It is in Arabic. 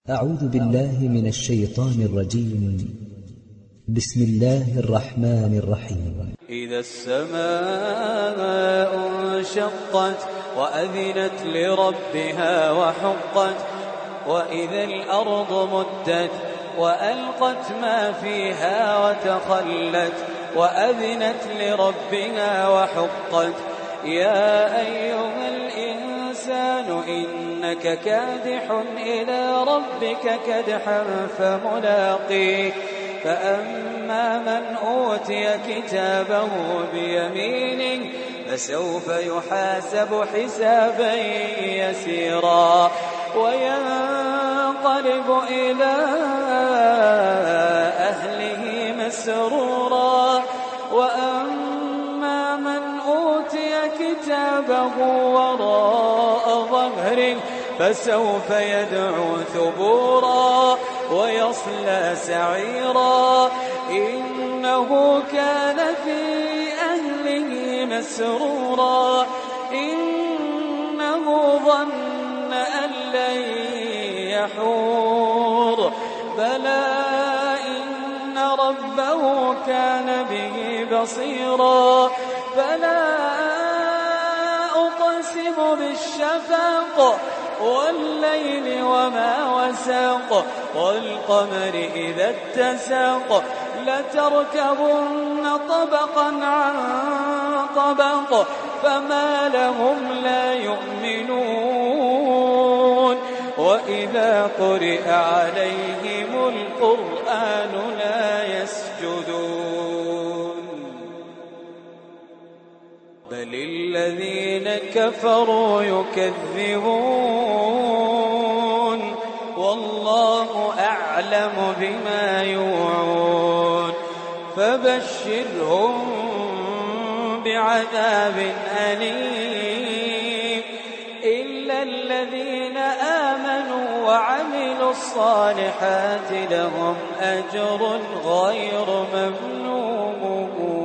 أعوذ بالله من الشيطان الرجيم. بسم الله الرحمن الرحيم. إذا السماء انشقت وأذنت لربها وحقت وإذا الأرض مدت وألقت ما فيها وتخلت وأذنت لربها وحقت يا أيها الإنسان إنك كادح إلى ربك كدحا فملاقيه فأما من أوتي كتابه بيمينه فسوف يحاسب حسابا يسيرا وينقلب إلى أهله مسرورا وأما من أوتي كتابه وراء ظهره فسوف يدعو ثبورا ويصلى سعيرا إنه كان في أهله مسرورا إنه ظن أن لن يحور بلى إن ربه كان به بصيرا فلا أقسم بالشفق والليل وما وسق والقمر إذا اتسق لتركبن طبقا عن طبق فما لهم لا يؤمنون وإذا قرئ عليهم القرآن لا يسجدون بل الذين كفروا يكذبون والله أعلم بما يوعون فبشرهم بعذاب أليم إلا الذين آمنوا وعملوا الصالحات لهم أجر غير ممنون.